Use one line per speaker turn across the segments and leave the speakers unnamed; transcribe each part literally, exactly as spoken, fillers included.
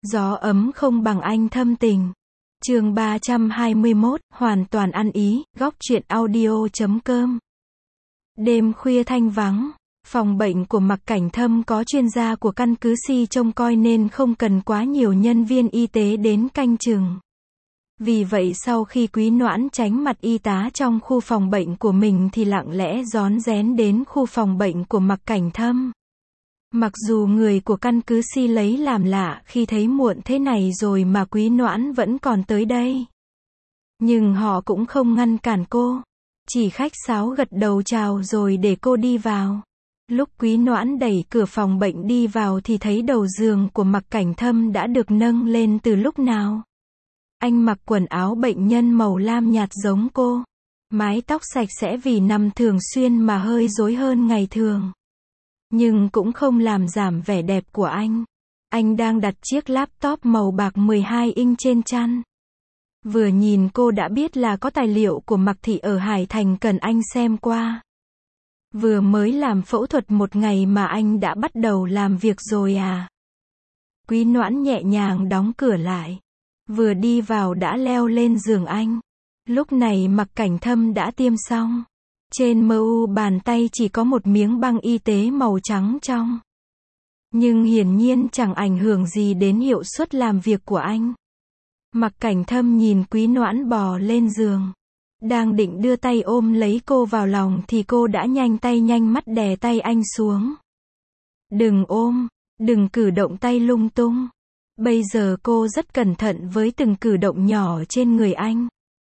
Gió ấm không bằng anh thâm tình. Chương ba trăm hai mươi mốt, hoàn toàn ăn ý, góc truyện audio chấm com. Đêm khuya thanh vắng, phòng bệnh của Mạc Cảnh Thâm có chuyên gia của căn cứ Si trông coi nên không cần quá nhiều nhân viên y tế đến canh chừng. Vì vậy sau khi Quý Noãn tránh mặt y tá trong khu phòng bệnh của mình thì lặng lẽ rón rén đến khu phòng bệnh của Mạc Cảnh Thâm. Mặc dù người của căn cứ Si lấy làm lạ khi thấy muộn thế này rồi mà Quý Noãn vẫn còn tới đây. Nhưng họ cũng không ngăn cản cô. Chỉ khách sáo gật đầu chào rồi để cô đi vào. Lúc Quý Noãn đẩy cửa phòng bệnh đi vào thì thấy đầu giường của Mạc Cảnh Thâm đã được nâng lên từ lúc nào. Anh mặc quần áo bệnh nhân màu lam nhạt giống cô. Mái tóc sạch sẽ vì nằm thường xuyên mà hơi rối hơn ngày thường. Nhưng cũng không làm giảm vẻ đẹp của anh. Anh đang đặt chiếc laptop màu bạc mười hai inch trên chăn. Vừa nhìn cô đã biết là có tài liệu của Mạc Thị ở Hải Thành cần anh xem qua. Vừa mới làm phẫu thuật một ngày mà anh đã bắt đầu làm việc rồi à? Quý Noãn nhẹ nhàng đóng cửa lại. Vừa đi vào đã leo lên giường anh. Lúc này Mạc Cảnh Thâm đã tiêm xong. Trên mu bàn tay chỉ có một miếng băng y tế màu trắng trong. Nhưng hiển nhiên chẳng ảnh hưởng gì đến hiệu suất làm việc của anh. Mạc Cảnh Thâm nhìn Quý Noãn bò lên giường. Đang định đưa tay ôm lấy cô vào lòng thì cô đã nhanh tay nhanh mắt đè tay anh xuống. Đừng ôm, đừng cử động tay lung tung. Bây giờ cô rất cẩn thận với từng cử động nhỏ trên người anh.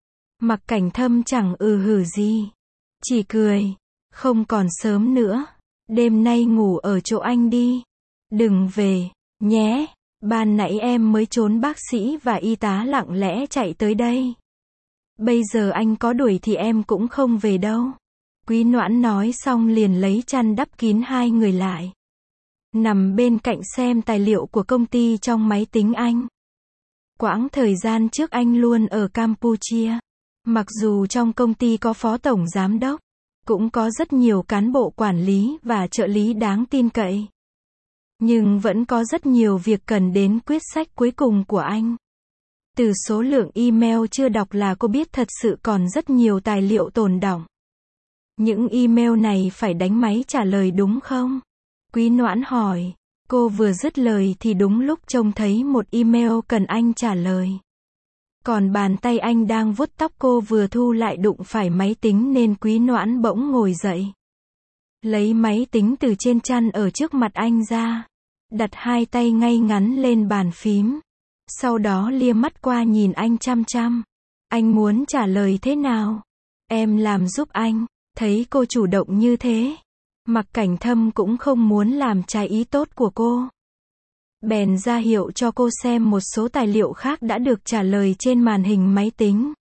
Mạc Cảnh Thâm chẳng ừ hử gì. Chỉ cười. Không còn sớm nữa. Đêm nay ngủ ở chỗ anh đi. Đừng về, nhé. Ban nãy em mới trốn bác sĩ và y tá lặng lẽ chạy tới đây. Bây giờ anh có đuổi thì em cũng không về đâu. Quý Noãn nói xong liền lấy chăn đắp kín hai người lại. Nằm bên cạnh xem tài liệu của công ty trong máy tính anh. Quãng thời gian trước anh luôn ở Campuchia. Mặc dù trong công ty có phó tổng giám đốc, cũng có rất nhiều cán bộ quản lý và trợ lý đáng tin cậy. Nhưng vẫn có rất nhiều việc cần đến quyết sách cuối cùng của anh. Từ số lượng email chưa đọc là cô biết thật sự còn rất nhiều tài liệu tồn đọng. Những email này phải đánh máy trả lời đúng không? Quý Noãn hỏi. Cô vừa dứt lời thì đúng lúc trông thấy một email cần anh trả lời. Còn bàn tay anh đang vuốt tóc cô vừa thu lại đụng phải máy tính nên Quý Noãn bỗng ngồi dậy. Lấy máy tính từ trên chăn ở trước mặt anh ra. Đặt hai tay ngay ngắn lên bàn phím. Sau đó lia mắt qua nhìn anh chăm chăm. Anh muốn trả lời thế nào? Em làm giúp anh. Thấy cô chủ động như thế. Mạc Cảnh Thâm cũng không muốn làm trái ý tốt của cô. Bèn ra hiệu cho cô xem một số tài liệu khác đã được trả lời trên màn hình máy tính.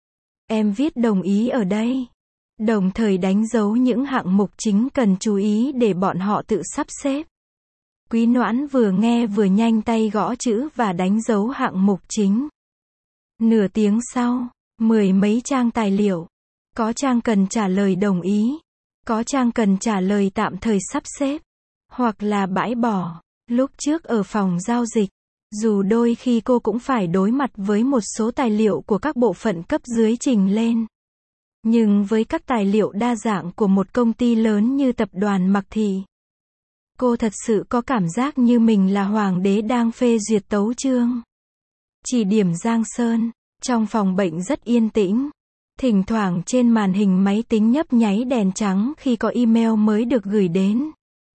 Em viết đồng ý ở đây. Đồng thời đánh dấu những hạng mục chính cần chú ý để bọn họ tự sắp xếp. Quý Noãn vừa nghe vừa nhanh tay gõ chữ và đánh dấu hạng mục chính. Nửa tiếng sau, mười mấy trang tài liệu. Có trang cần trả lời đồng ý. Có trang cần trả lời tạm thời sắp xếp. Hoặc là bãi bỏ. Lúc trước ở phòng giao dịch, dù đôi khi cô cũng phải đối mặt với một số tài liệu của các bộ phận cấp dưới trình lên. Nhưng với các tài liệu đa dạng của một công ty lớn như tập đoàn Mạc Thị, cô thật sự có cảm giác như mình là hoàng đế đang phê duyệt tấu chương. Chỉ điểm Giang Sơn, trong phòng bệnh rất yên tĩnh. Thỉnh thoảng trên màn hình máy tính nhấp nháy đèn trắng khi có email mới được gửi đến.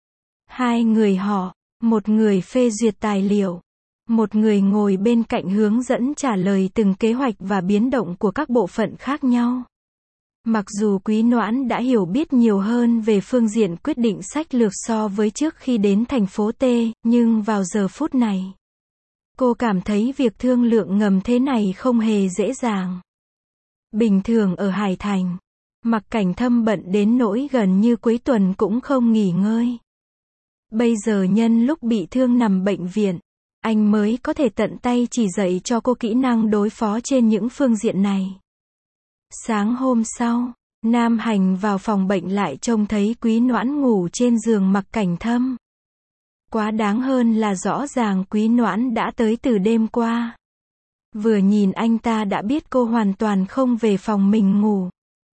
Hai người họ, một người phê duyệt tài liệu, một người ngồi bên cạnh hướng dẫn trả lời từng kế hoạch và biến động của các bộ phận khác nhau. Mặc dù Quý Noãn đã hiểu biết nhiều hơn về phương diện quyết định sách lược so với trước khi đến thành phố T, nhưng vào giờ phút này, cô cảm thấy việc thương lượng ngầm thế này không hề dễ dàng. Bình thường ở Hải Thành, Mạc Cảnh Thâm bận đến nỗi gần như cuối tuần cũng không nghỉ ngơi. Bây giờ nhân lúc bị thương nằm bệnh viện, anh mới có thể tận tay chỉ dạy cho cô kỹ năng đối phó trên những phương diện này. Sáng hôm sau, Nam Hành vào phòng bệnh lại trông thấy Quý Noãn ngủ trên giường Mạc Cảnh Thâm. Quá đáng hơn là rõ ràng Quý Noãn đã tới từ đêm qua. Vừa nhìn anh ta đã biết cô hoàn toàn không về phòng mình ngủ.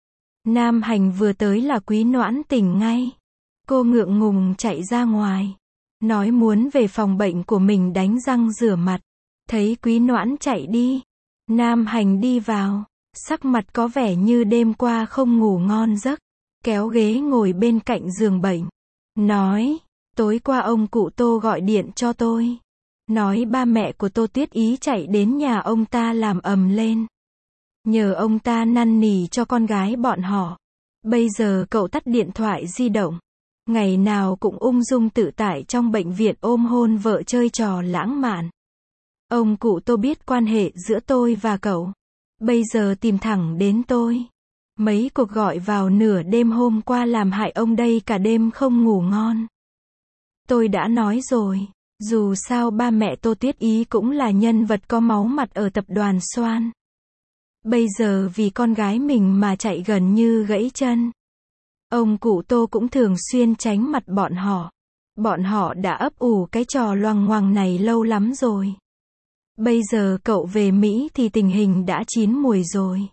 Nam Hành vừa tới là Quý Noãn tỉnh ngay. Cô ngượng ngùng chạy ra ngoài. Nói muốn về phòng bệnh của mình đánh răng rửa mặt. Thấy Quý Noãn chạy đi. Nam Hành đi vào. Sắc mặt có vẻ như đêm qua không ngủ ngon giấc. Kéo ghế ngồi bên cạnh giường bệnh. Nói, tối qua ông cụ Tô gọi điện cho tôi. Nói ba mẹ của Tô Tuyết Ý chạy đến nhà ông ta làm ầm lên. Nhờ ông ta năn nỉ cho con gái bọn họ. Bây giờ cậu tắt điện thoại di động. Ngày nào cũng ung dung tự tại trong bệnh viện ôm hôn vợ chơi trò lãng mạn. Ông cụ Tô biết quan hệ giữa tôi và cậu. Bây giờ tìm thẳng đến tôi. Mấy cuộc gọi vào nửa đêm hôm qua làm hại ông đây cả đêm không ngủ ngon. Tôi đã nói rồi, dù sao ba mẹ Tô Tuyết Ý cũng là nhân vật có máu mặt ở tập đoàn Soan. Bây giờ vì con gái mình mà chạy gần như gãy chân. Ông cụ Tô cũng thường xuyên tránh mặt bọn họ. Bọn họ đã ấp ủ cái trò loằng ngoằng này lâu lắm rồi. Bây giờ cậu về Mỹ thì tình hình đã chín mùi rồi.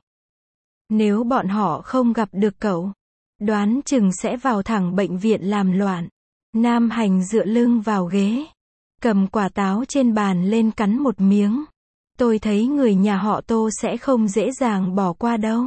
Nếu bọn họ không gặp được cậu, đoán chừng sẽ vào thẳng bệnh viện làm loạn. Nam Hành dựa lưng vào ghế, cầm quả táo trên bàn lên cắn một miếng. Tôi thấy người nhà họ Tô sẽ không dễ dàng bỏ qua đâu.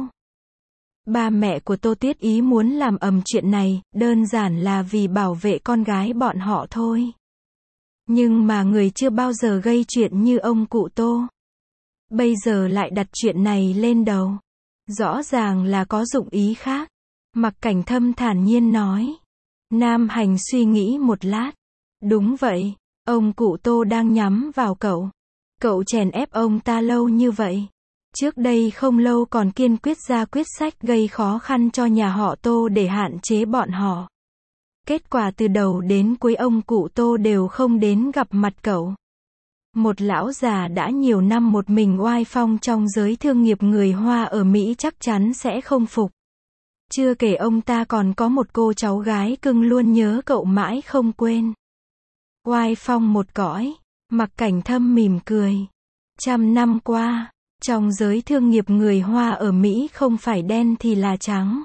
Ba mẹ của Tô Tuyết Ý muốn làm ầm chuyện này, đơn giản là vì bảo vệ con gái bọn họ thôi. Nhưng mà người chưa bao giờ gây chuyện như ông cụ Tô. Bây giờ lại đặt chuyện này lên đầu. Rõ ràng là có dụng ý khác. Mặc Cảnh Thâm thản nhiên nói. Nam Hành suy nghĩ một lát. Đúng vậy, ông cụ Tô đang nhắm vào cậu. Cậu chèn ép ông ta lâu như vậy. Trước đây không lâu còn kiên quyết ra quyết sách gây khó khăn cho nhà họ Tô để hạn chế bọn họ. Kết quả từ đầu đến cuối ông cụ Tô đều không đến gặp mặt cậu. Một lão già đã nhiều năm một mình oai phong trong giới thương nghiệp người Hoa ở Mỹ chắc chắn sẽ không phục. Chưa kể ông ta còn có một cô cháu gái cưng luôn nhớ cậu mãi không quên. Oai phong một cõi, Mặc Cảnh Thâm mỉm cười. Trăm năm qua, trong giới thương nghiệp người Hoa ở Mỹ không phải đen thì là trắng.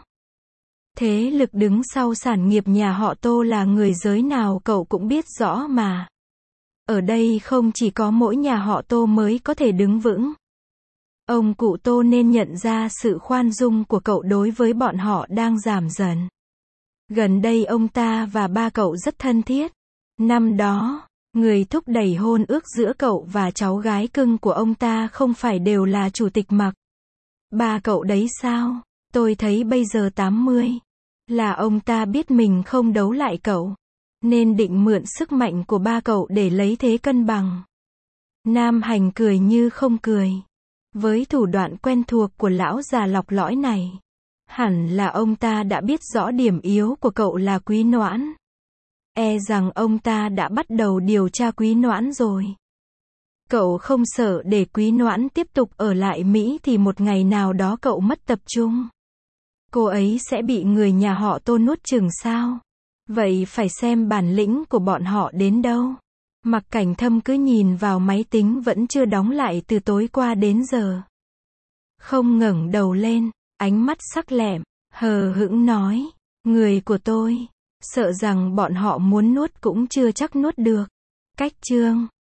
Thế lực đứng sau sản nghiệp nhà họ Tô là người giới nào cậu cũng biết rõ mà. Ở đây không chỉ có mỗi nhà họ Tô mới có thể đứng vững. Ông cụ Tô nên nhận ra sự khoan dung của cậu đối với bọn họ đang giảm dần. Gần đây ông ta và ba cậu rất thân thiết. Năm đó, người thúc đẩy hôn ước giữa cậu và cháu gái cưng của ông ta không phải đều là chủ tịch Mặc. Ba cậu đấy sao? Tôi thấy bây giờ tám mươi. Là ông ta biết mình không đấu lại cậu. Nên định mượn sức mạnh của ba cậu để lấy thế cân bằng. Nam Hành cười như không cười. Với thủ đoạn quen thuộc của lão già lọc lõi này. Hẳn là ông ta đã biết rõ điểm yếu của cậu là Quý Noãn. E rằng ông ta đã bắt đầu điều tra Quý Noãn rồi. Cậu không sợ để Quý Noãn tiếp tục ở lại Mỹ thì một ngày nào đó cậu mất tập trung. Cô ấy sẽ bị người nhà họ Tô nuốt chửng sao? Vậy phải xem bản lĩnh của bọn họ đến đâu. Mặc Cảnh Thâm cứ nhìn vào máy tính vẫn chưa đóng lại từ tối qua đến giờ. Không ngẩng đầu lên, ánh mắt sắc lẹm, hờ hững nói. Người của tôi, sợ rằng bọn họ muốn nuốt cũng chưa chắc nuốt được. Cách chương